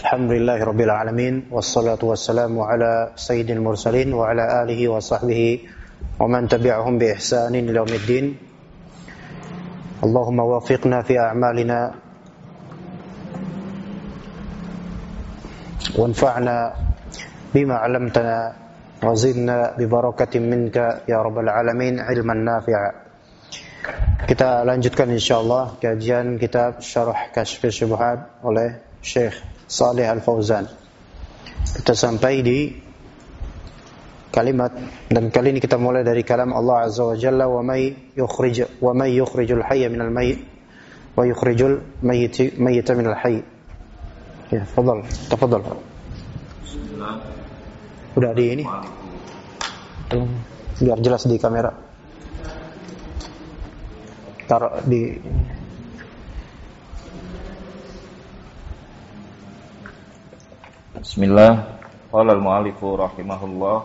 Alhamdulillahirabbil alamin wassalatu wassalamu ala sayyidil mursalin wa ala alihi wa sahbihi wa man tabi'ahum bi ihsanin ila yaumiddin. Allahumma waffiqna fi a'malina wanfa'na bima 'allamtana wa zidna bi barakatin minka ya rabbal alamin ilman nafi'a. Kita lanjutkan insyaallah kajian kitab Syarah Kashfus Syubhat oleh Syekh Shalih Al-Fauzan. Kita sampai di kalimat, dan kali ini kita mulai dari kalam Allah Azza wa Jalla, wa may yukhrijul hayya minal mayyit wa yukhrijul mayyita minal hayy. Ya, tafadhal. Udah di ini. Biar jelas di kamera. Taruh di Bismillah. Qala al-mu'allifu rahimahullah,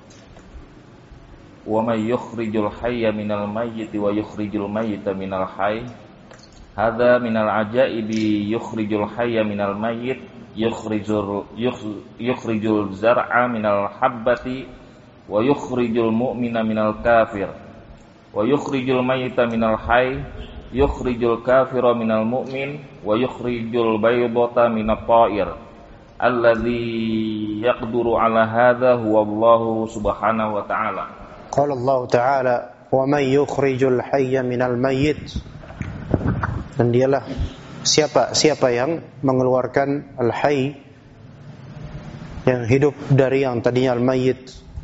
wa may yukhrijul hayya minal mayyiti wa yukhrijul mayyita minal hayy. Hadza minal ajaibi yukhrijul hayya minal mayyit, yukhrijul zar'a minal habbati wa yukhrijul mu'mina minal kafir wa yukhrijul mayyita minal hayy, yukhrijul kafira minal mu'min wa yukhrijul baydata minat ta'ir. Alladzi yaqduru ala hadza huwa Allah subhanahu wa ta'ala. Qala Allah ta'ala, wa may yukhrijul hayya minal mayyit. Dan dialah siapa yang mengeluarkan al-hayy, yang hidup, dari yang tadinya al-mayyit.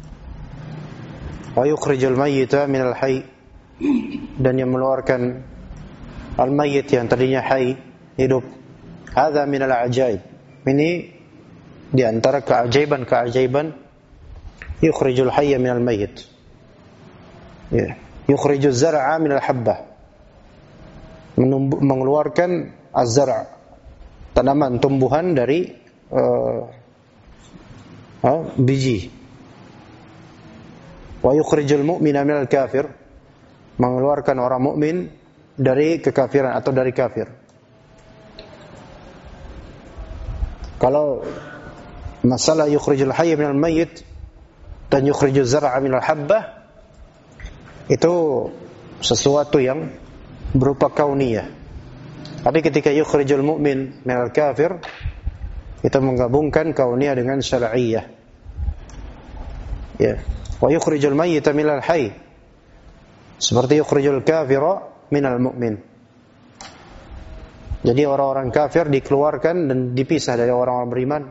Wa yukhrijul mayyita minal hayy, dan yang mengeluarkan al-mayyit yang tadinya hayy, hidup. Hadza minal ajaib. Ini di antara keajaiban yukhrijul hayya minal mayyit. Ya, yukhrijuz zar'a minal habbah. Mengeluarkan az-zar', tanaman, tumbuhan dari biji. Wa yukhrijul mu'mina minal kafir. Mengeluarkan orang mukmin dari kekafiran atau dari kafir. Kalau masalah yukhrijul hayya minal mayyit dan yukhrijuz zar'a minal habbah, itu sesuatu yang berupa kauniyah. Tapi ketika yukhrijul mu'min minal kafir, itu menggabungkan kauniyah dengan syar'iyyah. Ya, wa yukhrijul mayyita minal hayy, seperti yukhrijul kafira minal mu'min. Jadi orang-orang kafir dikeluarkan dan dipisah dari orang-orang beriman.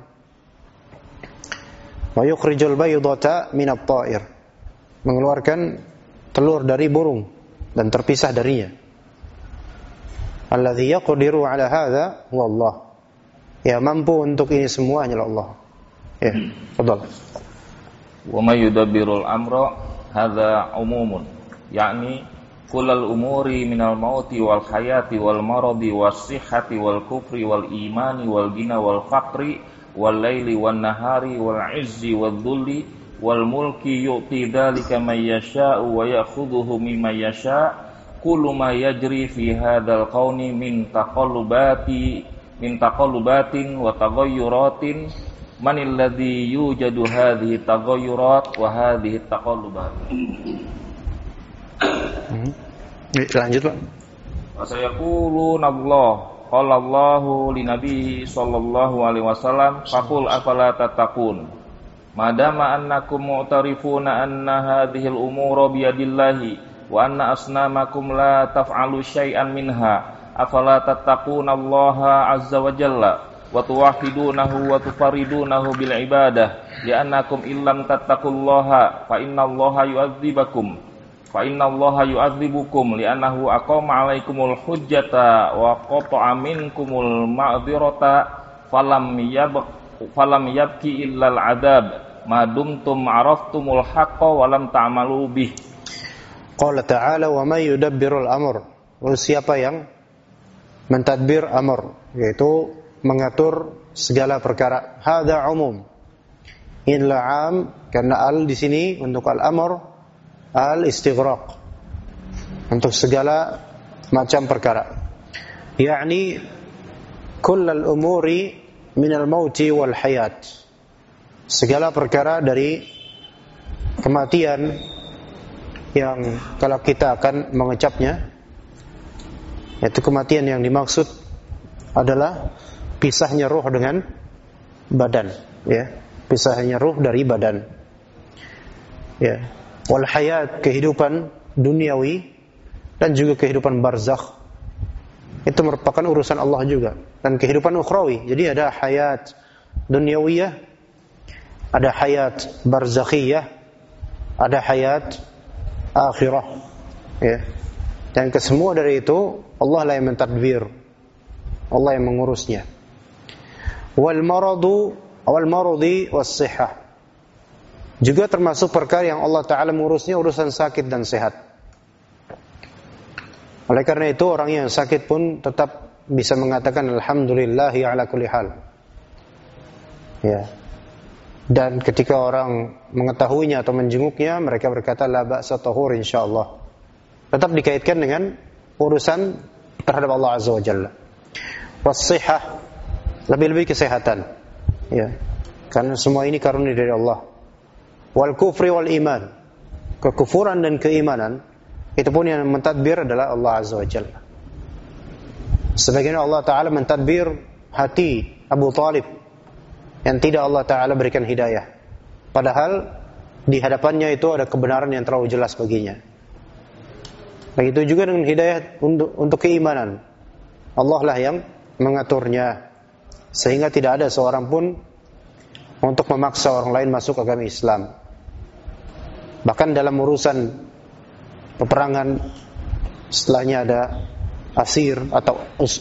Wa yukhrijul baydata minat ta'ir, mengeluarkan telur dari burung dan terpisah darinya. Alladzi yaqdiru ala hadza huwa Allah. Ya, mampu untuk ini semua hanyalah Allah. Ya, fadhal. Wa may yudabbirul amra hadza umumun, yakni kullal umuri minal mauti wal hayati wal maradi was sihhati wal kufri wal imani wal ghina wal faqri wal laili wan nahari wal izzi wal dhulli wal mulki yu'ti dzalika may yasha'u wa ya'khudhuhu mimman yasha'. Kullu ma yajri fi hadzal qauni min taqallubatin wa taghayyuratin, man alladhi yujadu hadhihi taghayyurat wa hadhihi taqallubat. Lanjut, Pak. Wa sayaquluna Allah, qala Allahu li nabiyhi sallallahu alaihi wasallam, faqul afala tattaqun. Madama annakum mu'tarifuna anna hadhil umura biyadillahi wa anna asnamakum la taf'alu syai'an minha, afala tattaquna Allaha azza wa jalla wa tuwahhidunahu wa tufaridunahu bil ibadah, li'annakum illam tattaqullaha fa innallaha yu'adzibukum li'annahu aqama 'alaikumul hujjata wa qata'a minkumul ma'dzirata falam yabki illal 'adzab ma dumtum 'araftumul haqqa wa lam ta'malu bih. Qala ta'ala, wa may yudabbirul amr. Siapa yang mentadbir amr, yaitu mengatur segala perkara. Hadza umum. Illa 'am, karena al di sini untuk al-amr al-istighraq, untuk segala macam perkara. Yakni kullal umuri minal mauti wal hayat. Segala perkara dari kematian yang kalau kita akan mengecapnya, yaitu kematian yang dimaksud adalah pisahnya ruh dengan badan, ya, pisahnya ruh dari badan, ya. Wal hayat, kehidupan duniawi dan juga kehidupan barzakh, itu merupakan urusan Allah juga, dan kehidupan ukhrawi. Jadi ada hayat duniawiyah, ada hayat barzakhiyah, ada hayat akhirah, ya. Dan kesemua dari itu Allah lah yang mentadbir, Allah yang mengurusnya. Wal maradi was sihah, juga termasuk perkara yang Allah Ta'ala mengurusnya, urusan sakit dan sehat. Oleh karena itu orang yang sakit pun tetap bisa mengatakan alhamdulillahi ala kulli hal, ya. Dan ketika orang mengetahuinya atau menjenguknya, mereka berkata la ba'sa tahur insyaallah. Tetap dikaitkan dengan urusan terhadap Allah Azza wa Jalla. Was-sihah, lebih-lebih kesehatan, ya. Karena semua ini karunia dari Allah. Wal kufri wal iman, kekufuran dan keimanan, itu pun yang mentadbir adalah Allah Azza wa Jalla. Sebagian Allah Ta'ala mentadbir hati Abu Talib yang tidak Allah Ta'ala berikan hidayah, padahal di hadapannya itu ada kebenaran yang terlalu jelas baginya. Begitu juga dengan hidayah untuk keimanan, Allah lah yang mengaturnya, sehingga tidak ada seorang pun untuk memaksa orang lain masuk agama Islam. Bahkan dalam urusan peperangan, setelahnya ada asir atau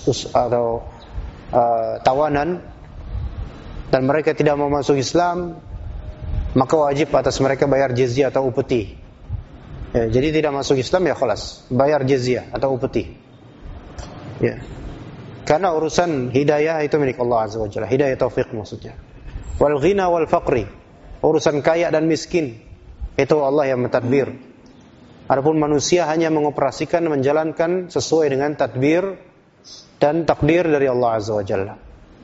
tawanan, dan mereka tidak mau masuk Islam, maka wajib atas mereka bayar jizyah atau upeti, ya. Jadi tidak masuk Islam, ya khalas, bayar jizyah atau upeti, ya. Karena urusan hidayah itu milik Allah Azza wa Jalla, hidayah taufik maksudnya. Wal ghina wal faqri, urusan kaya dan miskin, itu Allah yang mentadbir. Adapun manusia hanya mengoperasikan, menjalankan sesuai dengan tadbir dan takdir dari Allah Azza wa Jalla.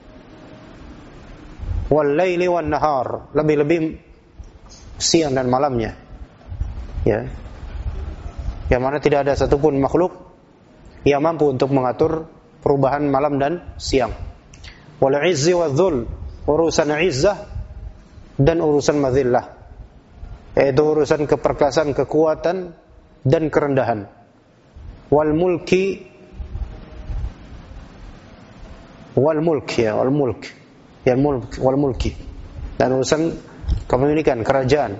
Wal laili wan nahar, lebih-lebih siang dan malamnya, ya. Yang mana tidak ada satupun makhluk yang mampu untuk mengatur perubahan malam dan siang. Wal izzi wadzul, urusan izzah dan urusan madhillah, yaitu urusan keperkasaan, kekuatan dan kerendahan. Wal mulki, wal mulk, ya, wal mulk, ya, mulk, wal mulki, dan urusan kepemilikan, kerajaan.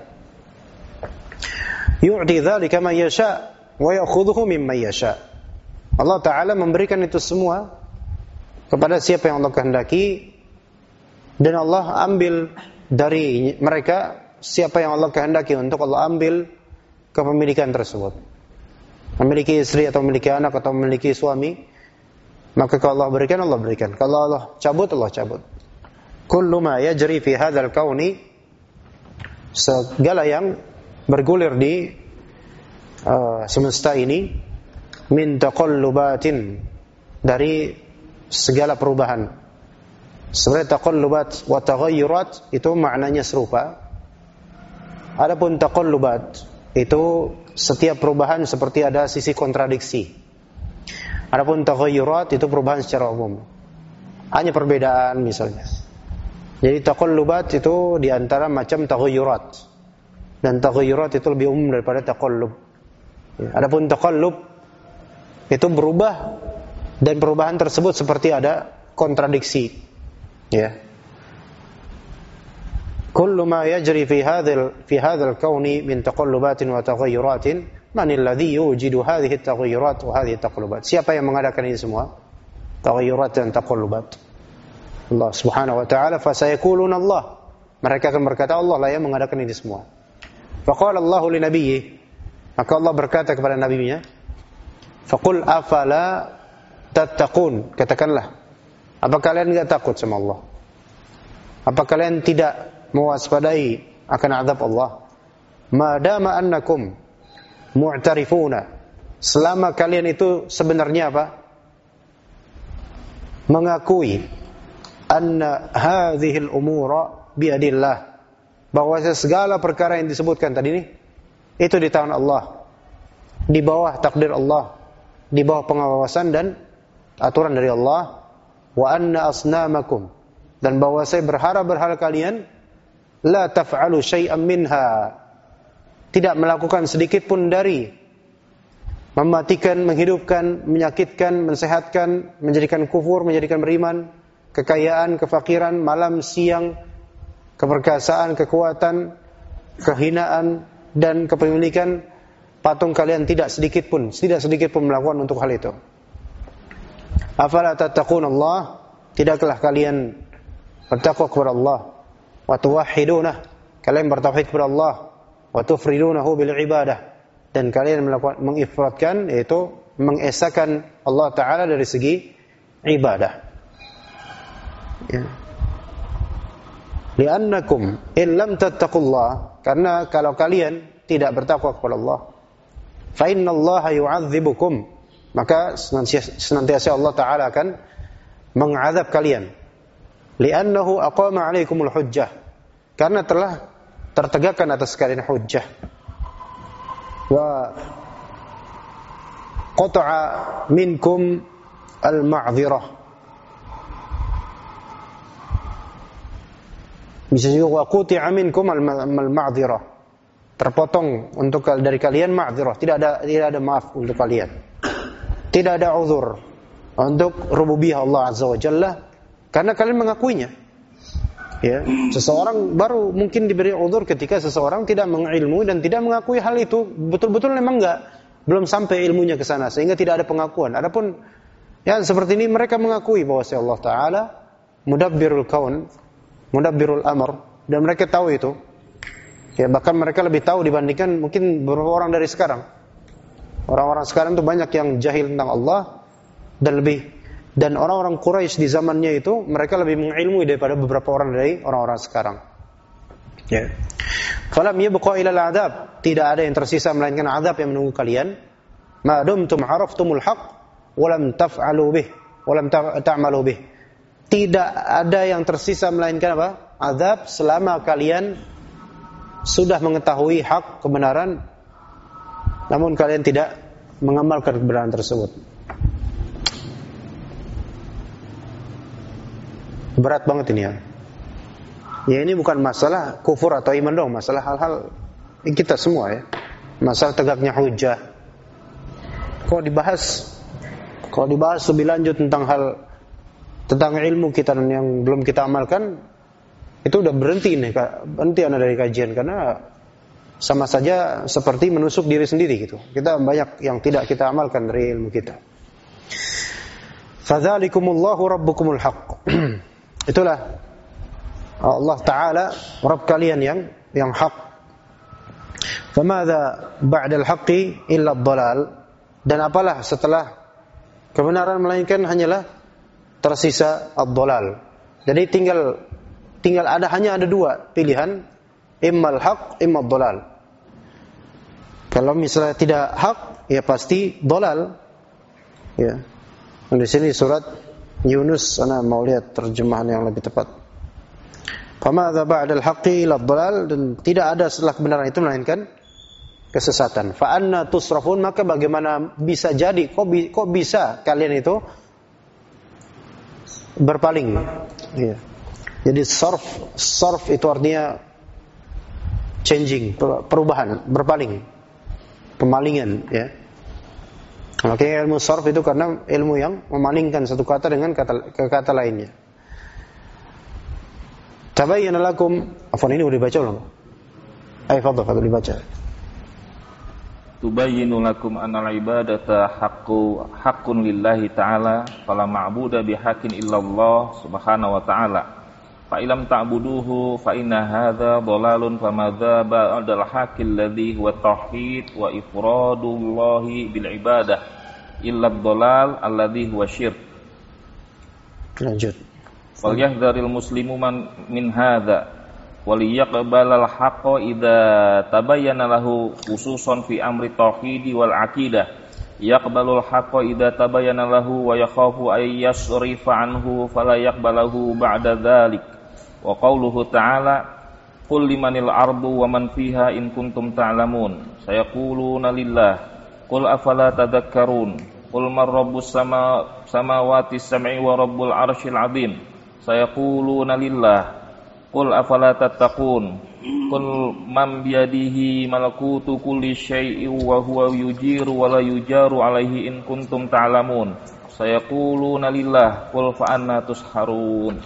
Yu'ti dzalika man yasha wa ya'khudhuhu mimman yasha. Allah Ta'ala memberikan itu semua kepada siapa yang Allah kehendaki, dan Allah ambil dari mereka siapa yang Allah kehendaki untuk Allah ambil kepemilikan tersebut. Memiliki istri atau memiliki anak atau memiliki suami, maka kalau Allah berikan, Allah berikan. Kalau Allah cabut, Allah cabut. Kullu ma yajri fi hadzal kauni, segala yang bergulir di semesta ini, min taqallubatin, dari segala perubahan. Sebenarnya taqallubat wa taghayyurat itu maknanya serupa. Adapun taqallubat itu setiap perubahan seperti ada sisi kontradiksi. Adapun taghayyurat itu perubahan secara umum, hanya perbedaan misalnya. Jadi taqallubat itu diantara macam taghayyurat, dan taghayyurat itu lebih umum daripada taqallub. Adapun taqallub itu berubah, dan perubahan tersebut seperti ada kontradiksi, ya. Kullu ma yajri fi hadzal kauni min taqallubatin wa taghayyuratin, man alladhi yujidu hadhihi at-taghayyurat wa hadhihi at-taqallubat. Siapa yang mengadakan ini semua? Taghayyurat dan taqallubat. Allah Subhanahu wa ta'ala, fa sayaquluna Allah. Mereka akan berkata Allah lah yang mengadakan ini semua. Faqala Allah li nabiyyi, maka Allah berkata kepada nabinya, faqul afala tattaqun, katakanlah, apa kalian enggak takut sama Allah? Apa kalian tidak mewaspadai akan azab Allah? Madama annakum mu'tarifuna, selama kalian itu sebenarnya apa? Mengakui anna hadhihi al-umura biadillah, bahwa segala perkara yang disebutkan tadi ini itu di tangan Allah, di bawah takdir Allah, di bawah pengawasan dan aturan dari Allah. Wa anna asnamakum, dan bahwa saya berhala kalian la taf'alu syai'an minha, tidak melakukan sedikit pun dari mematikan, menghidupkan, menyakitkan, mensehatkan, menjadikan kufur, menjadikan beriman, kekayaan, kefakiran, malam, siang, keperkasaan, kekuatan, kehinaan, dan kepemilikan. Patung kalian tidak sedikit pun melakukan untuk hal itu. Afala tattaqun Allah, tidakkah kalian bertakwa kepada Allah, wa tuwahhidunah, kalian bertauhid kepada Allah, wa tufridunahu bil ibadah, dan kalian melakukan mengifradkan, yaitu mengesahkan Allah Ta'ala dari segi ibadah. Ya. Li'annakum in lam tattaqullah, karena kalau kalian tidak bertakwa kepada Allah, fa innallaha yu'adzibukum, maka senantiasa Allah Ta'ala akan mengazab kalian. Li'annahu aqama 'alaikumul hujjah, karena telah tertegakkan atas kalian hujjah. Wa qata'a minkum al-ma'dzirah, bisa juga wa quti'a minkum al-ma'dzirah, terpotong untuk dari kalian ma'dzirah, tidak ada maaf untuk kalian, tidak ada uzur untuk rububiyah Allah Azza wa Jalla, karena kalian mengakuinya. Ya, seseorang baru mungkin diberi uzur ketika seseorang tidak mengilmui dan tidak mengakui hal itu, betul-betul memang belum sampai ilmunya ke sana sehingga tidak ada pengakuan. Adapun yang seperti ini mereka mengakui bahwa Allah Ta'ala mudabbirul kaun, mudabbirul amr, dan mereka tahu itu. Ya, bahkan mereka lebih tahu dibandingkan mungkin beberapa orang dari sekarang. Orang-orang sekarang itu banyak yang jahil tentang Allah, dan orang-orang Quraisy di zamannya itu mereka lebih mengilmui daripada beberapa orang dari orang-orang sekarang. Ya. Falam yabqa ila al-'adzab, tidak ada yang tersisa melainkan azab yang menunggu kalian. Ma dumtum 'araftumul haqq wa lam taf'alu bih wa lam ta'malu bih. Tidak ada yang tersisa melainkan apa? Azab selama kalian sudah mengetahui hak, kebenaran, namun kalian tidak mengamalkan kebenaran tersebut. Berat banget ini ya. Ya, ini bukan masalah kufur atau iman dong, masalah hal-hal kita semua ya. Masalah tegaknya hujjah. Kalau dibahas lebih lanjut tentang ilmu kita dan yang belum kita amalkan, itu udah berhenti anak dari kajian, karena sama saja seperti menusuk diri sendiri gitu. Kita banyak yang tidak kita amalkan dari ilmu kita. Fadzalikumullahu rabbukumul haqq. Itulah Allah Ta'ala Rabb kalian yang hak. Famadza ba'dal haqqi illa ad-dhalal, dan apalah setelah kebenaran melainkan hanyalah tersisa ad-dhalal. Jadi hanya ada dua pilihan, immal haq imma ad-dhalal. Kalau misalnya tidak hak, ya pasti dhalal. Ya. Di sini surat Yunus, ana mau lihat terjemahan yang lebih tepat. Famadza ba'dal haqqi illa ad-dhalal, dan tidak ada setelah kebenaran itu melainkan kesesatan. Fa anna tusrafun, maka bagaimana bisa jadi, kok bisa kalian itu berpaling? Ya. Jadi sarf itu artinya changing, perubahan, berpaling, pemalingan, ya. Makanya ilmu sarf itu karena ilmu yang memalingkan satu kata dengan kata lainnya. Tabayyana lakum, afwan, ini udah dibaca belum? Ayo fadhal dibaca. Tubayyinu lakum anal ibadata haqqun lillahi ta'ala, fala ma'buda bihaqqin illallah subhanahu wa ta'ala. Fa ilam ta'buduhu fa inna hadza dhalalun, famadza ba'dal haqqil ladzi huwa tauhid wa ifradullahi bil ibadah illa dhalal alladzi huwa syirk. Lanjut. Wal yahdharil muslimu min hadza wal yaqbalal haqqa idza tabayyana lahu khususan fi amri tauhid wal aqidah yaqbalul haqqa idza tabayyana lahu wa yakhafu ay yasrifa anhu fala yaqbalahu ba'da dzalik. Wa qauluhu ta'ala qul limanil ardu wa man fiha in kuntum ta'lamun sayaquluna lillah qul afala tadhakkarun qul man rabbus samawati sab'i wa rabbul arsyil 'azim sayaquluna lillah qul afala tattaqun qul man biyadihi malakutu kulli syai'in wa huwa yujiru wa la yujaru 'alaihi in kuntum ta'lamun sayaquluna lillah qul fa anna tusharun.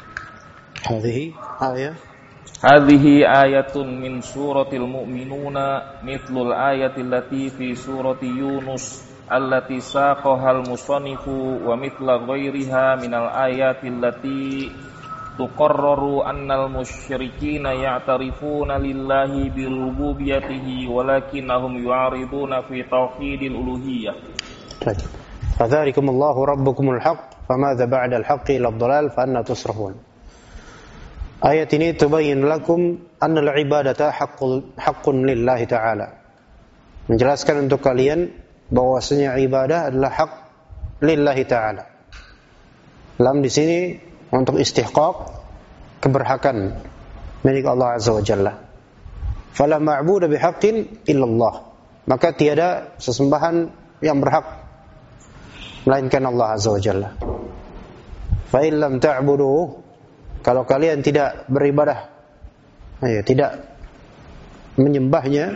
Hadhihi ayatun min suratil mu'minuna mithlul ayati allati fi surati Yunus allati saqahal musannifu wa mithla ghairiha minal ayati allati tuqarraru annal musyrikina ya'tarifuna lillahi bi rububiyyatihi walakinnahum yu'ariduna fi tauhidil uluhiyyah. Fadzalikumullahu rabbukumul haqq famadza ba'dal haqqi illa ad-dhalal fa anna tusrafun. Ayat ini tubayyin lakum annal ibadata haqqun lillahi ta'ala. Menjelaskan untuk kalian bahwasanya ibadah adalah hak lillahi ta'ala. Lam di sini untuk istihqaq keberhakan milik Allah Azza wa Jalla. Fala ma'budu bihaqqin illallah. Maka tiada sesembahan yang berhak melainkan Allah Azza wa Jalla. Fa in lam ta'budu, kalau kalian tidak beribadah, tidak menyembahnya,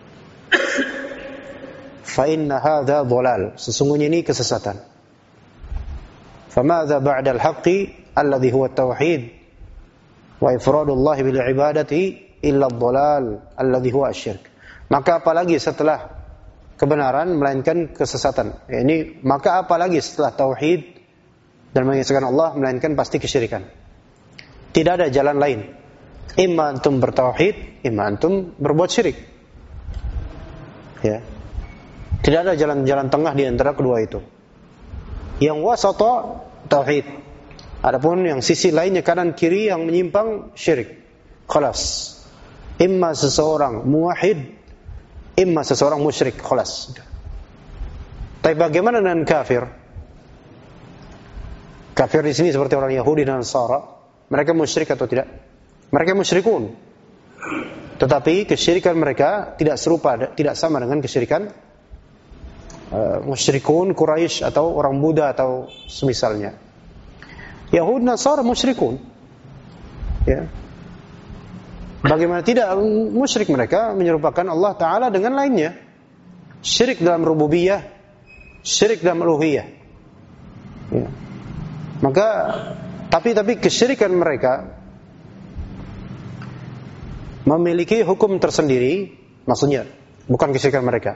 fa inna hadza dhalal, sesungguhnya ini kesesatan. Famadza ba'da al-haqqi alladhi huwa at-tauhid wa ifradullah bil ibadati illa ad-dhalal alladhi huwa asy-syirk. Maka apalagi setelah kebenaran melainkan kesesatan. Ini maka apalagi setelah tauhid dan mengesahkan Allah melainkan pasti kesyirikan. Tidak ada jalan lain. Imma antum bertauhid, imma antum berbuat syirik. Ya. Tidak ada jalan-jalan tengah di antara kedua itu. Yang wasata tauhid. Adapun yang sisi lainnya kanan kiri yang menyimpang syirik. Khalas. Imma seseorang muwahhid, imma seseorang musyrik. Khalas. Tapi bagaimana dengan kafir? Kafir di sini seperti orang Yahudi dan Nasara. Mereka musyrik atau tidak? Mereka musyrikun. Tetapi kesyirikan mereka tidak serupa, tidak sama dengan kesyirikan musyrikun Quraisy atau orang Buddha atau semisalnya. Yahudi Nasara musyrikun. Ya. Bagaimana tidak musyrik mereka menyerupakan Allah Ta'ala dengan lainnya. Syirik dalam rububiyah, syirik dalam uluhiyah. Ya. Maka tapi kesyirikan mereka memiliki hukum tersendiri, maksudnya bukan kesyirikan mereka.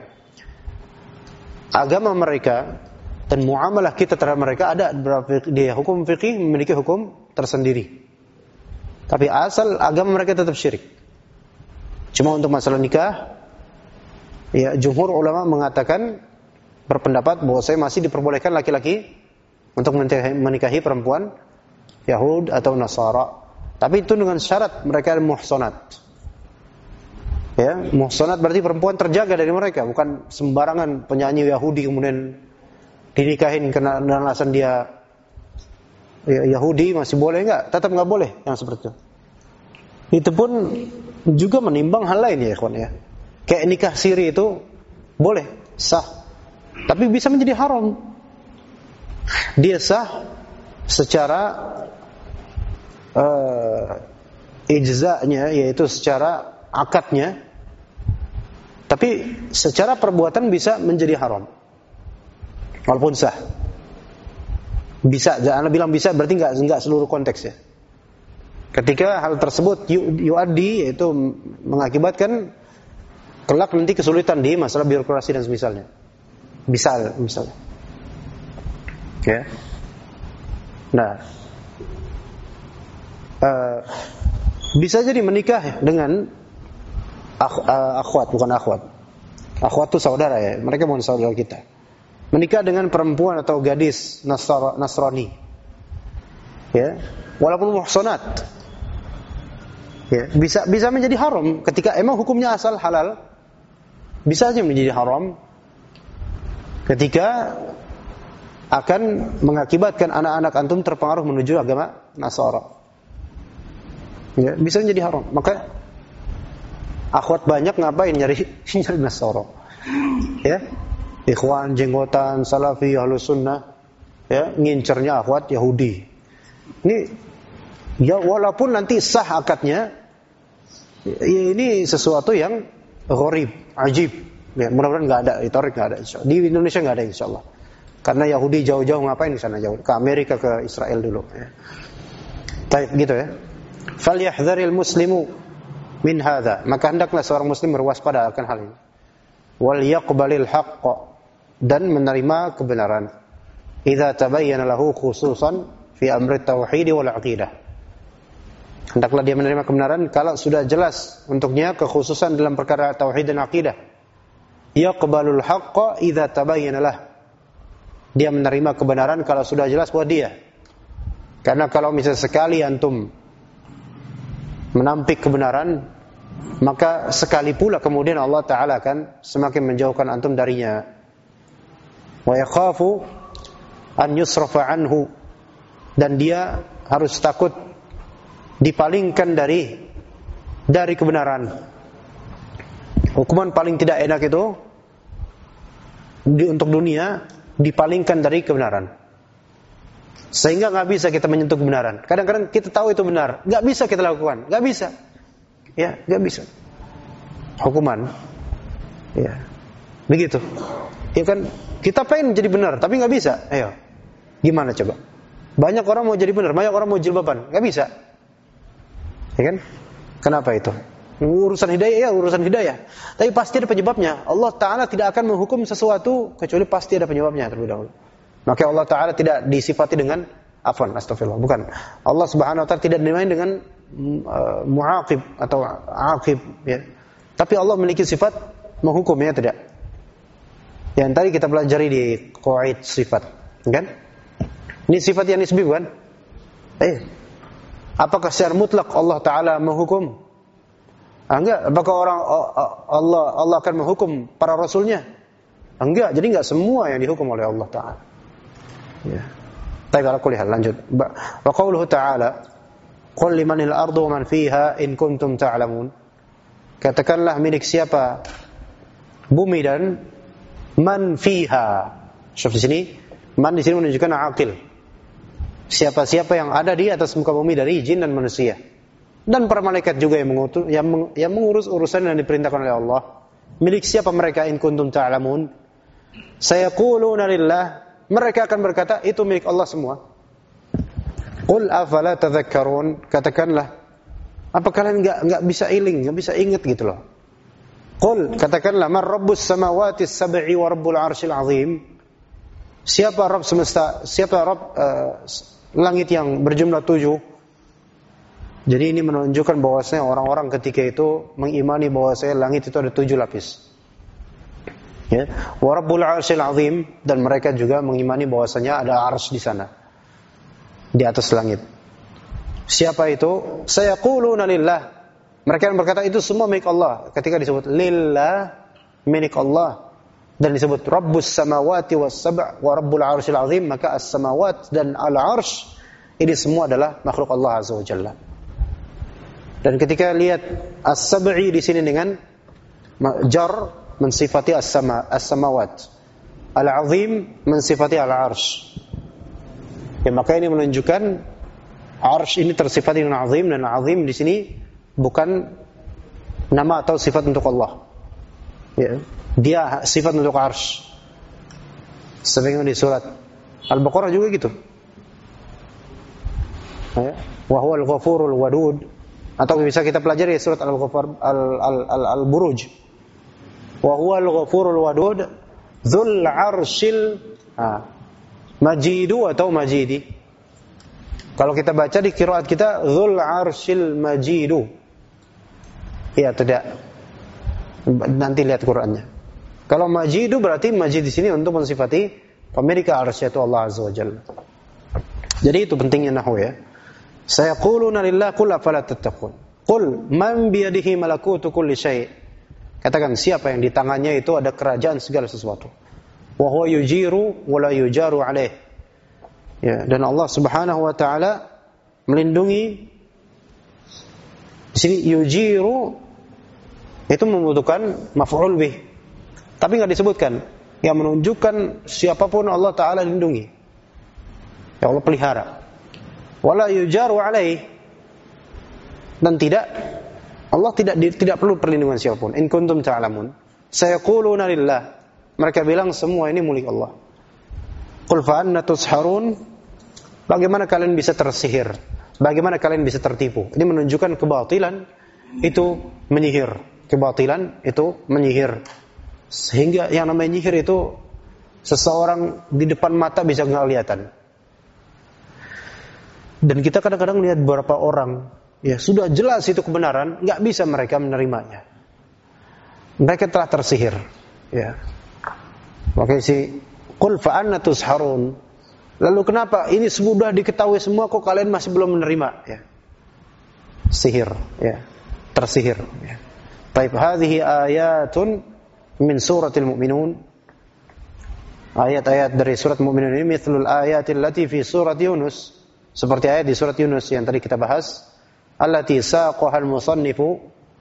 Agama mereka dan muamalah kita terhadap mereka ada dia hukum fikih memiliki hukum tersendiri. Tapi asal agama mereka tetap syirik. Cuma untuk masalah nikah, ya jumhur ulama mengatakan berpendapat bahwa saya masih diperbolehkan laki-laki untuk menikahi perempuan Yahud atau Nasara. Tapi itu dengan syarat mereka muhsanat. Ya, muhsanat berarti perempuan terjaga dari mereka, bukan sembarangan penyanyi Yahudi kemudian dinikahin karena alasan dia Yahudi masih boleh enggak? Tetap enggak boleh yang seperti itu. Itu pun juga menimbang hal lain ya, ikhwan ya. Kayak nikah siri itu boleh, sah. Tapi bisa menjadi haram. Dia sah secara ijza'nya, yaitu secara akadnya, tapi secara perbuatan bisa menjadi haram walaupun sah. Bisa, jangan bilang bisa berarti enggak seluruh konteks ya. Ketika hal tersebut yuaddi, yaitu mengakibatkan kelak nanti kesulitan di masalah birokrasi dan semisalnya. Bisa misalnya. Ya. Nah, bisa jadi menikah dengan akhwat, bukan akhwat. Akhwat itu saudara ya, mereka bukan saudara kita. Menikah dengan perempuan atau gadis Nasrani. Ya, walaupun muhsanat. Ya, bisa menjadi haram ketika emang hukumnya asal halal. Bisa aja menjadi haram. ketika akan mengakibatkan anak-anak antum terpengaruh menuju agama Nasara. Ya, bisa menjadi haram. Maka akhwat banyak ngapain nyari Nasara? Ya, ikhwan, jenggotan, salafi, ahlus sunnah, ya, ngincernya akhwat Yahudi. Ini ya walaupun nanti sah akadnya, ya, ini sesuatu yang gharib, ajib. Ya, mudah-mudahan nggak ada, retorik nggak ada. Di Indonesia nggak ada insyaallah. Karena Yahudi jauh-jauh ngapain di sana jauh? Ke Amerika, ke Israel dulu. Ya. Baik, gitu ya. Falyahdharil muslimu min hadza. Maka hendaklah seorang muslim berwaspada akan hal ini. Wal yaqbalil haqq, dan menerima kebenaran. Idza tabayyana lahu khususan fi amri tauhid wal aqidah. Hendaklah dia menerima kebenaran kalau sudah jelas untuknya kekhususan dalam perkara tauhid dan aqidah. Yaqbalul haqq idza tabayyana lahu. Dia menerima kebenaran kalau sudah jelas buat dia. Karena kalau misalnya sekali antum menampik kebenaran, maka sekali pula kemudian Allah Ta'ala akan semakin menjauhkan antum darinya. Wa yakhafu an yusrafa anhu, dan dia harus takut dipalingkan dari kebenaran. Hukuman paling tidak enak itu untuk dunia, dipalingkan dari kebenaran, sehingga nggak bisa kita menyentuh kebenaran. Kadang-kadang kita tahu itu benar, nggak bisa kita lakukan, nggak bisa, ya nggak bisa. Hukuman, ya begitu. Ya kan kita pengen jadi benar, tapi nggak bisa. Ayo, gimana coba? Banyak orang mau jadi benar, banyak orang mau jilbaban, nggak bisa. Ya kan? Kenapa itu? Urusan hidayah, ya urusan hidayah. Tapi pasti ada penyebabnya. Allah Ta'ala tidak akan menghukum sesuatu kecuali pasti ada penyebabnya terlebih dahulu. Maka Allah Ta'ala tidak disifati dengan astagfirullah, bukan. Allah Subhanahu Wa Ta'ala tidak dinamai dengan mu'aqib atau aqib, ya. Tapi Allah memiliki sifat menghukum, ya tidak. Yang tadi kita pelajari di qawaid sifat, kan? Ini sifat yang nisbi, bukan? Apakah secara mutlak Allah Ta'ala menghukum? Enggak. Apakah Allah akan menghukum para rasulnya? Enggak. Jadi enggak semua yang dihukum oleh Allah Ta'ala. Ya. Baik, ala kulli hal, lanjut. Wa qauluhu ta'ala, qul limanil ardu wa man fiha in kuntum ta'lamun. Katakanlah milik siapa bumi dan man fiha. Syuf di sini, man di sini menunjukkan aqil. Siapa-siapa yang ada di atas muka bumi dari jin dan manusia. Dan para malaikat juga yang mengurus urusan yang diperintahkan oleh Allah. Milik siapa mereka in kuntum ta'lamun? Sayaquluna lillah. Mereka akan berkata itu milik Allah semua. Qul afala tadhakkarun. Katakanlah, apa kalian enggak bisa iling, enggak bisa ingat gitu loh. Qul, katakanlah, man rabbus samawati sab'i wa rabbul arsyil azim. Siapa Rabb semesta, siapa Rabb langit yang berjumlah 7? Jadi ini menunjukkan bahwasanya orang-orang ketika itu mengimani bahwasanya langit itu ada 7 lapis. Ya, wa rabbul arsyil azim, dan mereka juga mengimani bahwasanya ada arsy di sana, di atas langit. Siapa itu? Sayaquluna lillah. Mereka yang berkata itu semua milik Allah. Ketika disebut lillah, milik Allah, dan disebut rabbus samawati was sab' wa rabbul arsyil azim, maka as-samawat dan al-arsy ini semua adalah makhluk Allah Azza wa Jalla. Dan ketika lihat as-sab'i di sini dengan jar mensifati as-samawat, al-azim mensifati al-arsy. Ya, maka ini menunjukkan arsy ini tersifati dengan azim, dan azim di sini bukan nama atau sifat untuk Allah. Ya, dia sifat untuk arsy. Sebagaimana di surat Al-Baqarah juga gitu. Ya, wa huwal ghafurul wadud. Atau bisa kita pelajari surat Al-Buruj. Wa huwal ghafurul wadud dzul arsyil majidu atau majidi. Kalau kita baca di qiraat kita dzul arsyil majidu. Ya, tidak. Nanti lihat Qur'annya. Kalau majidu berarti majid di sini untuk mensifati pemilik arsy itu Allah Azza wa Jalla. Jadi itu pentingnya nahwu, ya. Sayaquluna lillah qul afala tattaqun. Qul man biyadihi malakutu kulli syai'. Katakan siapa yang di tangannya itu ada kerajaan segala sesuatu. wa huwa yujiru wa la yujaru alaih. Ya, dan Allah Subhanahu wa taala melindungi. Di sini yujiru itu membutuhkan maf'ul bih, tapi enggak disebutkan, yang menunjukkan siapapun Allah taala lindungi. Ya Allah pelihara. Wala yujaru alaih, dan Allah tidak perlu perlindungan siapapun. In kuntum ta'lamun sayaquluna lillah, mereka bilang semua ini milik Allah. Qul fa anna tusharun, bagaimana kalian bisa tersihir, bagaimana kalian bisa tertipu. Ini menunjukkan kebatilan itu menyihir, kebatilan itu menyihir, sehingga yang namanya nyihir itu seseorang di depan mata bisa nggak kelihatan. Dan kita kadang-kadang lihat beberapa orang, ya sudah jelas itu kebenaran, nggak bisa mereka menerimanya. Mereka telah tersihir. Ya. Maka si qul fa anna tusharun. Lalu kenapa ini sudah diketahui semua kok kalian masih belum menerima? Ya. Sihir, ya. Tersihir. Ya. Baik, hadhihi ayatun min suratil mu'minun. Ayat-ayat dari surat Mu'minun ini mithlul ayatil lati fi surat Yunus. Seperti ayat di surat Yunus yang tadi kita bahas, allati saqaha al-musannifu,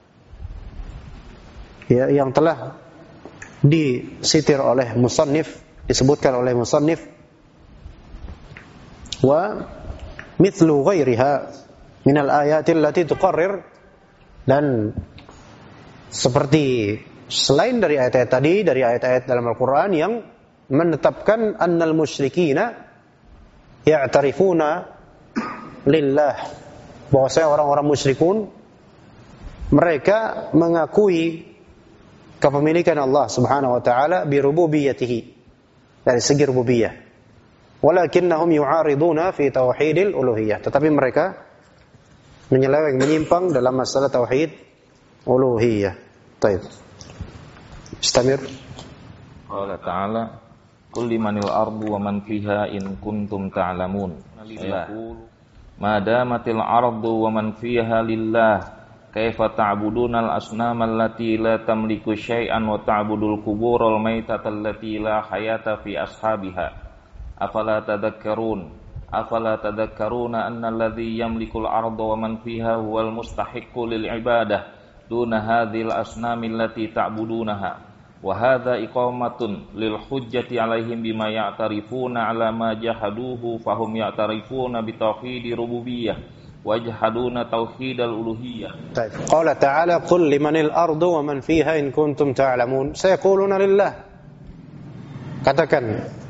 ya, yang telah disitir oleh musannif, disebutkan oleh musannif, wa mithlu ghairiha min al-ayati allati tuqarrir, dan seperti selain dari ayat-ayat tadi, dari ayat-ayat dalam Al-Qur'an yang menetapkan annal musyrikina ya'tarifuna lillah, bahwasanya orang-orang musyrikun mereka mengakui kepemilikan Allah Subhanahu wa taala bi rububiyyatihi, dari segi rububiyah. Walakinnahum yu'ariduna fi tauhidil uluhiyah, tetapi mereka menyeleweng, menyimpang dalam masalah tauhid uluhiyah. Baik. Istamir. Qala ta'ala qul limanil ardu wa man fiha in kuntum ta'lamun. Ma damatil ardu wa man fiha lillah kaifa ta'budunal asnama allati la tamliku syai'an wa ta'budul qubural maitata allati la hayata fi ashabiha afala tadhakkaruna anna alladhi yamlikul arda wa man fiha huwal mustahiqqu lil ibadah duna hadhil asnami allati ta'budunaha. Wa hadza iqamatun lil hujjati alaihim bima ya'tarifuna ala ma jahaduhu fahum ya'tarifuna bi tauhid rububiyyah wa yajhaduna tauhidal uluhiyyah. Baik. Qala ta'ala qul limanil ardu wa man fiha in kuntum ta'lamun sayaquluna lillah. Katakan,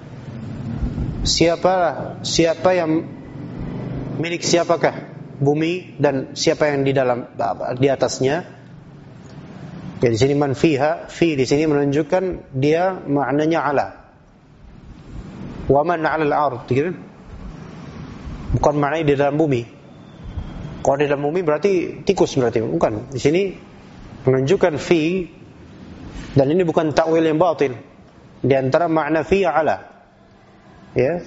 siapa yang milik siapakah bumi dan siapa yang di atasnya? Ya, di sini man fiha, fi di sini menunjukkan dia maknanya ala. Wa man 'alal ard, gitu. Bukan maknanya di dalam bumi. Kalau di dalam bumi berarti tikus, berarti bukan. Di sini menunjukkan fi, dan ini bukan takwil yang batil. Di antara makna fi ala. Ya.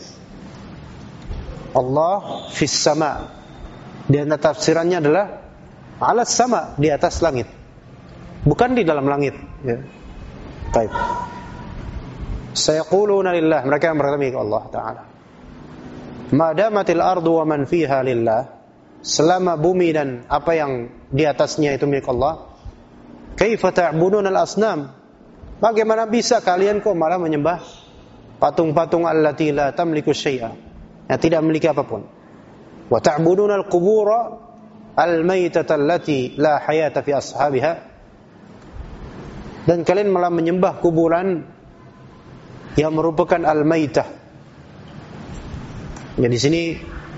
Allah fis sama. Di antara tafsirannya adalah ala sama, di atas langit. Bukan di dalam langit, ya. Baik. Sayaquluna lillah, mereka yang berkata milik Allah Ta'ala. Madamatil ardu wa man fiha lillah, selama bumi dan apa yang di atasnya itu milik Allah. Kaifa ta'buduna al-asnam, bagaimana bisa kalian kok malah menyembah patung-patung allati la tamliku syai'a, yang tidak memiliki apapun. Wa ta'buduna al-qubura al-maitata allati la hayata fi ashabiha, dan kalian malah menyembah kuburan yang merupakan al-maitah. Ya, di sini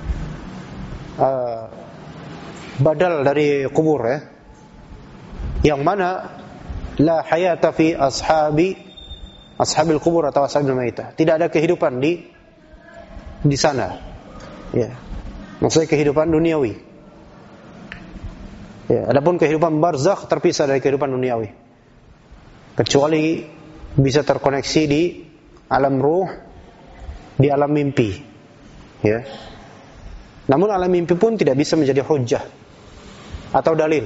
badal dari kubur, ya. Yang mana la hayata fi ashabil kubur atau ashabil maitah. Tidak ada kehidupan di sana. Ya. Maksudnya kehidupan duniawi. Ya, adapun kehidupan barzakh terpisah dari kehidupan duniawi. Kecuali bisa terkoneksi di alam ruh, di alam mimpi, ya. Namun alam mimpi pun tidak bisa menjadi hujjah atau dalil,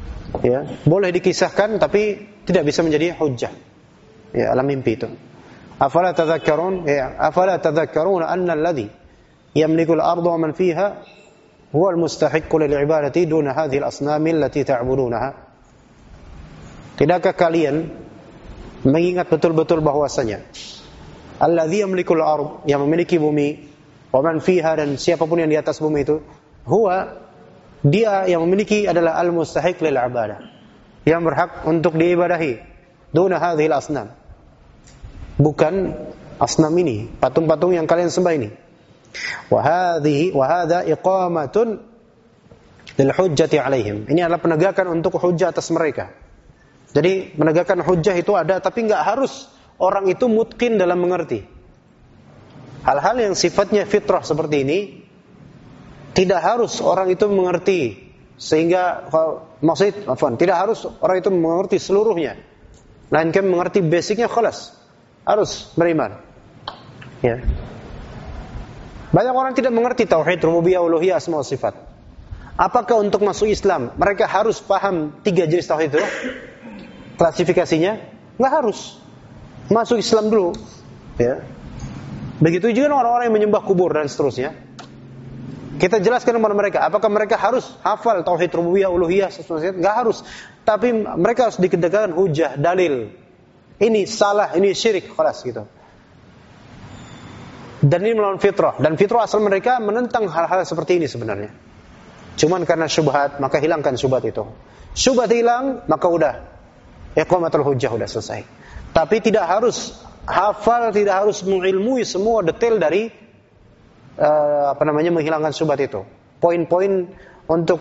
ya. Boleh dikisahkan tapi tidak bisa menjadi hujjah, ya, alam mimpi itu. Afala tadhakkarun? Ya, afala tadhakkaruna anna alladhi yamliku al-ardha wa man fiha huwa al-mustahiqqu lil-ibadati duna hadhihi al-asnam allati ta'budunaha. Tidakkah kalian mengingat betul-betul bahwasanya alladzi yamlikul ardh, yang memiliki bumi, wa man fiha, dan siapapun yang di atas bumi itu, huwa, dia yang memiliki adalah al-mustahiq lil ibadah, yang berhak untuk diibadahi, duna hadhil asnam, bukan asnam ini, patung-patung yang kalian sembah ini. Wa hadha iqamatun lil hujjati alaihim, ini adalah penegakan untuk hujjah atas mereka. Jadi menegakkan hujjah itu ada, tapi enggak harus orang itu mutqin dalam mengerti. Hal-hal yang sifatnya fitrah seperti ini tidak harus orang itu mengerti, sehingga tidak harus orang itu mengerti seluruhnya, melainkan mengerti basicnya, khalas, harus beriman. Ya. Banyak orang tidak mengerti tauhid rububiyah, uluhiyah, asma wa sifat. Apakah untuk masuk Islam mereka harus paham 3 jenis tauhid itu? Klasifikasinya? Enggak harus. Masuk Islam dulu, ya. Begitu juga orang-orang yang menyembah kubur dan seterusnya. Kita jelaskan kepada mereka, apakah mereka harus hafal tauhid rububiyah, uluhiyah, seterusnya? Enggak harus. Tapi mereka harus dikedekan hujah, dalil. Ini salah, ini syirik, keras gitu. Dan ini melawan fitrah. Dan fitrah asal mereka menentang hal-hal seperti ini sebenarnya. Cuman karena syubhat, maka hilangkan syubhat itu. Syubhat hilang, maka udah iqamatul hujjah, udah selesai. Tapi tidak harus hafal, tidak harus mengilmui semua detail dari menghilangkan syubhat itu. Poin-poin untuk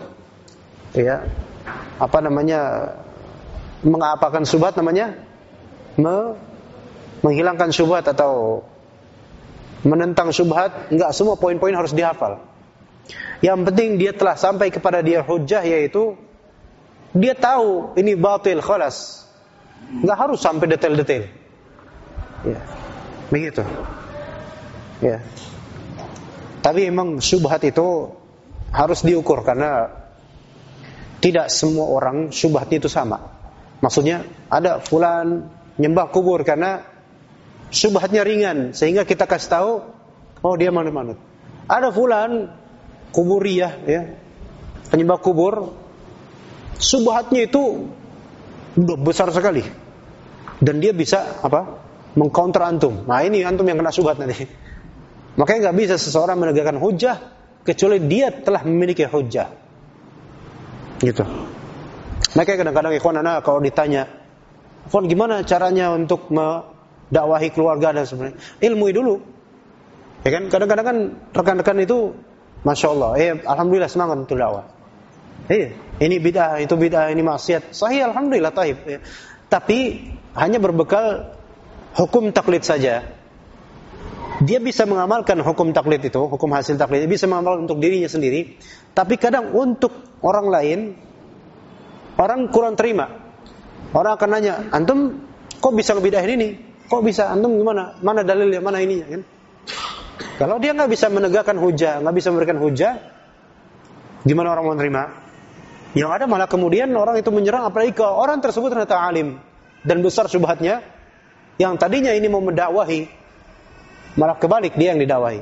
mengapakan syubhat namanya menghilangkan syubhat atau menentang syubhat. Enggak semua poin-poin harus dihafal. Yang penting dia telah sampai kepada dia hujjah, yaitu dia tahu ini batil, khalas. Enggak harus sampai detail-detail. Ya. Begitu. Ya. Tapi memang syubhat itu harus diukur, karena tidak semua orang syubhatnya itu sama. Maksudnya ada fulan nyembah kubur karena syubhatnya ringan, sehingga kita kasih tahu, oh dia manut-manut. Ada fulan kuburiyah, ya, penyembah kubur, syubhatnya itu udah besar sekali, dan dia bisa mengcounter antum. Nah ini antum yang kena syubhat nanti. Makanya nggak bisa seseorang menegakkan hujjah kecuali dia telah memiliki hujjah. Gitu. Makanya kadang-kadang ikhwan anak kalau ditanya, "Fon, gimana caranya untuk mendakwahi keluarga dan sebagainya?" Ilmui dulu. Ya kan? Kadang-kadang kan rekan-rekan itu Masya Allah, alhamdulillah semangat untuk dakwah. Ini bid'ah, itu bid'ah, ini maksiat. Sahih, alhamdulillah, taib. Ya. Tapi hanya berbekal hukum taklid saja. Dia bisa mengamalkan hukum taklid itu, hukum hasil taklid, dia bisa mengamalkan untuk dirinya sendiri. Tapi kadang untuk orang lain, orang kurang terima. Orang akan nanya, antum kok bisa ngebidahin ini? Kok bisa? Antum gimana? Mana dalilnya? Mana ininya? Kan? Kalau dia nggak bisa menegakkan hujah, nggak bisa memberikan hujah, gimana orang mau terima? Yang ada malah kemudian orang itu menyerang, apalagi kalau orang tersebut ternyata alim dan besar syubhatnya, yang tadinya ini mau mendakwahi, malah kebalik dia yang didakwahi.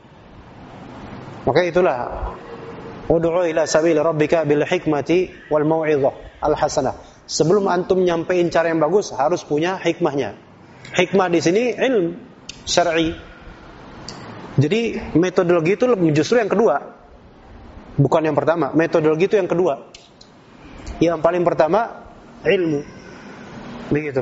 Maka itulah ud'u ila sabili rabbika bil hikmati wal mau'izah al hasanah. Sebelum antum nyampein cara yang bagus, harus punya hikmahnya. Hikmah di sini ilmu syar'i. Jadi metodologi itu justru yang kedua, bukan yang pertama. Metodologi itu yang kedua. Yang paling pertama ilmu. Begitu.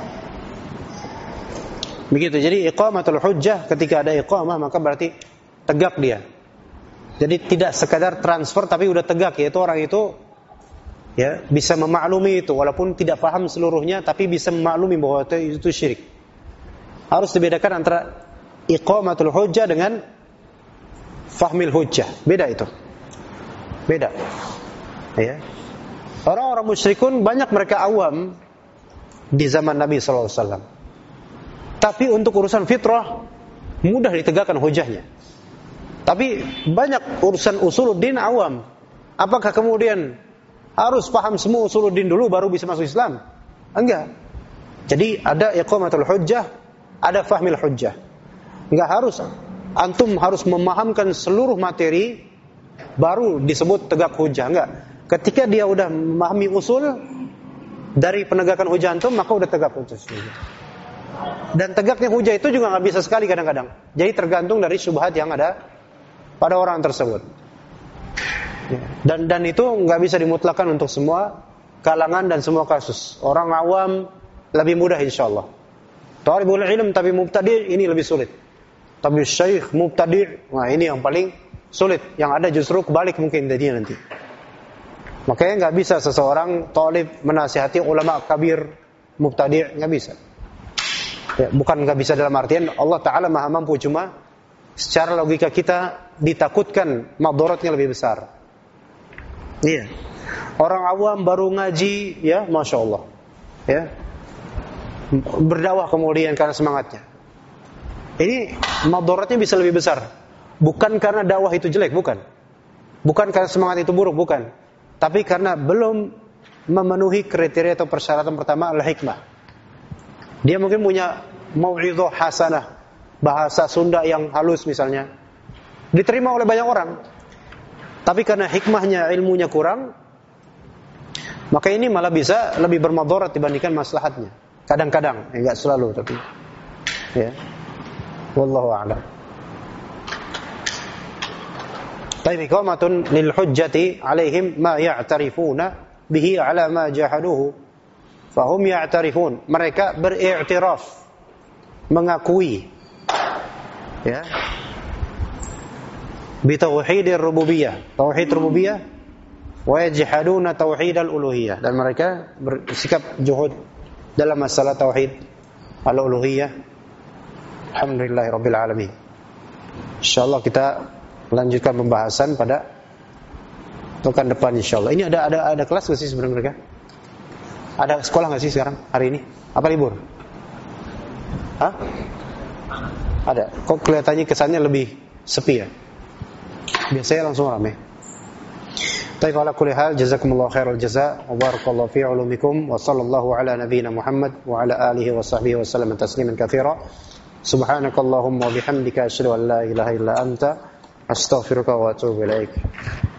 Begitu. Jadi iqamatul hujjah, ketika ada iqamah maka berarti tegak dia. Jadi tidak sekadar transfer tapi udah tegak, yaitu orang itu ya bisa memaklumi itu walaupun tidak paham seluruhnya, tapi bisa memaklumi bahwa itu syirik. Harus dibedakan antara iqamatul hujjah dengan fahmil hujjah. Beda itu. Beda. Ya. Orang-orang musyrikun banyak mereka awam di zaman Nabi sallallahu alaihi wasallam. Tapi untuk urusan fitrah mudah ditegakkan hujjahnya. Tapi banyak urusan usuluddin awam. Apakah kemudian harus paham semua usuluddin dulu baru bisa masuk Islam? Enggak. Jadi ada iqamatul hujjah ada fahmil hujjah. Enggak harus antum harus memahamkan seluruh materi baru disebut tegak hujjah, enggak. Ketika dia udah memahami usul dari penegakan hujjah antum, maka udah tegak hujjah. Dan tegaknya hujjah itu juga enggak bisa sekali kadang-kadang. Jadi tergantung dari syubhat yang ada pada orang tersebut. Dan itu enggak bisa dimutlakan untuk semua kalangan dan semua kasus. Orang awam lebih mudah insyaallah. Thalibul ilm tapi mubtadi' ini lebih sulit. Tapi syekh mubtadi', nah ini yang paling sulit. Yang ada justru kebalik mungkin jadinya nanti. Makanya enggak bisa seseorang talib menasihati ulama kabir mubtadi', enggak bisa. Ya, bukan enggak bisa dalam artian Allah Ta'ala maha mampu, cuma secara logika kita ditakutkan madaratnya lebih besar. Iya. Orang awam baru ngaji, ya, masya Allah, ya, berdakwah kemudian karena semangatnya. Ini madaratnya bisa lebih besar. Bukan karena dakwah itu jelek, bukan. Bukan karena semangat itu buruk, bukan. Tapi karena belum memenuhi kriteria atau persyaratan pertama al-hikmah. Dia mungkin punya mau'izah hasanah, bahasa Sunda yang halus misalnya, diterima oleh banyak orang. Tapi karena hikmahnya, ilmunya kurang, maka ini malah bisa lebih bermadarat dibandingkan maslahatnya. Kadang-kadang, enggak selalu tapi. Ya. Wallahu a'lam. Baik, iqamatun lil hujjati 'alaihim ma ya'tarifuna bihi 'ala ma jahaduhu. Fahum ya'tarifun. Mereka beriktiraf, mengakui, ya, bi tauhidir rububiyah, tauhid rububiyah, wa yajhaduna tauhidal uluhiyah, dan mereka bersikap juhud dalam masalah tauhid al-uluhiyah. Alhamdulillahirabbil alamin. Insyaallah kita lanjutkan pembahasan pada pekan depan insyaallah. Ini ada kelas enggak sih sebenarnya mereka? Ada sekolah enggak sih sekarang hari ini? Apa libur? Hah? Ada. Kok kelihatannya kesannya lebih sepi ya? Biasanya langsung ramai. Baik, ala kulli hal, jazakumullahu khairal jazaa wa barakallahu fi ulumikum wa sallallahu ala nabiyyina Muhammad wa ala alihi wa sahbihi wa sallam tasliman katsira. Subhanakallahumma wa bihamdika asyhadu an la ilaha illa anta astaghfiruka wa atubu ilaik.